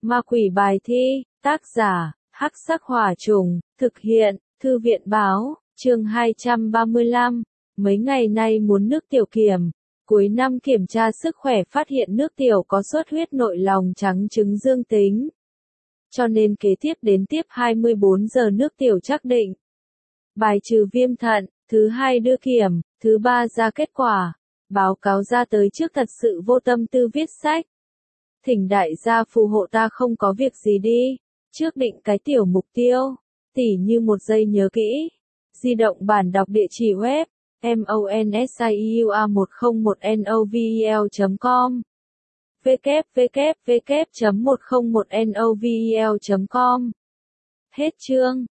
Ma quỷ bài thi, tác giả, Hắc Sắc Hỏa Trùng, thực hiện, Thư viện Báo, chương 235. Mấy ngày nay muốn nước tiểu kiểm. Cuối năm kiểm tra sức khỏe phát hiện nước tiểu có xuất huyết nội lòng trắng trứng dương tính. Cho nên kế tiếp đến tiếp 24 giờ nước tiểu chắc định. Bài trừ viêm thận, thứ hai đưa kiểm, thứ ba ra kết quả. Báo cáo ra tới trước thật sự vô tâm tư viết sách. Thỉnh đại gia phù hộ ta không có việc gì đi. Trước định cái tiểu mục tiêu. Tỉ như một giây nhớ kỹ. Di động bản đọc địa chỉ web. monsiua101novel.com www.101novel.com Hết chương.